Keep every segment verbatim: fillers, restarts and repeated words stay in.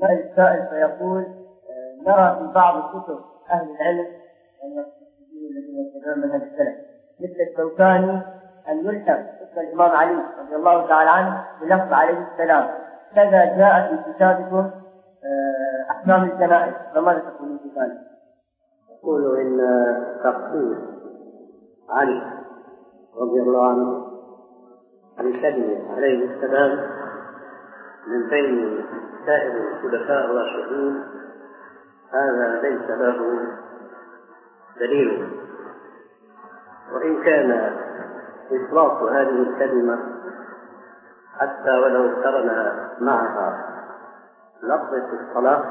السائل فيقول نرى في بعض كتب أهل العلم الذين يتبعون منهج السلف مثل الشوكاني أن يلحق اسم الإمام علي رضي الله تعالى عنه بلفظ عليه السلام، كذا جاء في كتابكم أحكام الجنائز، فماذا تقولون في ذلك؟ يقول إن تقصير علي رضي الله عنه بكلمة عليه السلام من بين سائر الخلفاء الراشدين هذا ليس له دليل، وإن كان إطلاق هذه الكلمة حتى ولو اقترن معها لفظة الصلاة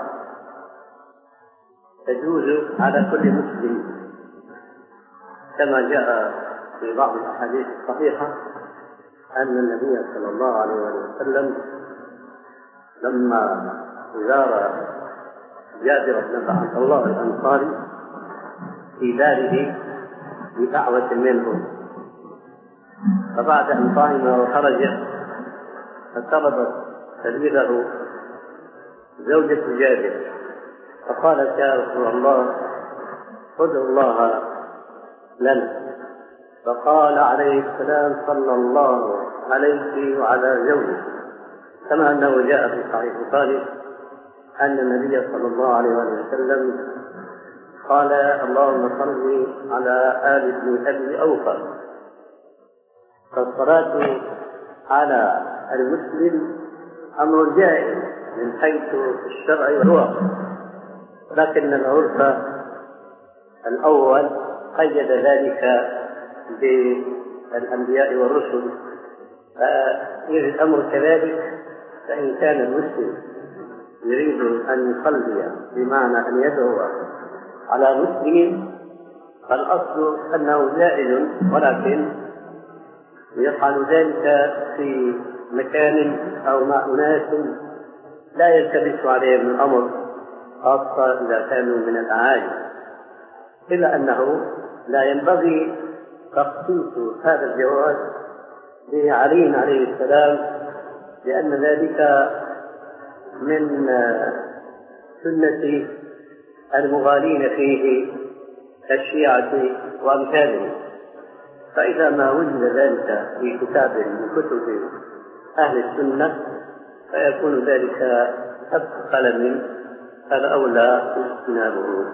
تجوز على كل مسلم، كما جاء في بعض الأحاديث الصحيحة أن النبي صلى الله عليه وسلم لما زار جابر بن عبد الله الأنصاري في داره بدعوة منه، فبعد أن طعم وخرج فطلبت سبيله زوجة جابر فقالت يا رسول الله ادعو الله لنا، فقال عليه السلام صلى الله عليه وعلى زوجه، كما أنه جاء في صحيح البخاري أن النبي صلى الله عليه وسلم قال اللهم صل على آل ابن أبي أوفى. فالصلاة على المسلم أمر جائز من حيث الشرع والواقع، لكن العرف الأول قيد ذلك بالأنبياء والرسل، فإذا الأمر كذلك فإن كان المسلم يريد أن يصلي بمعنى أن يدعو على مسلم فالأصل أنه جائز، ولكن يفعل ذلك في مكان أو مع أناس لا يلتبس عليهم الأمر، خاصة إذا كانوا من الأعاجم، إلا أنه لا ينبغي تخصيص هذا الجواز بعلي عليه السلام، لأن ذلك من سنة المغالين فيه كالشيعة وأمثالهم، فإذا ما وجد ذلك في كتاب من كتب أهل السنة فيكون ذلك سبق قلم، هذا أولى اجتنابه.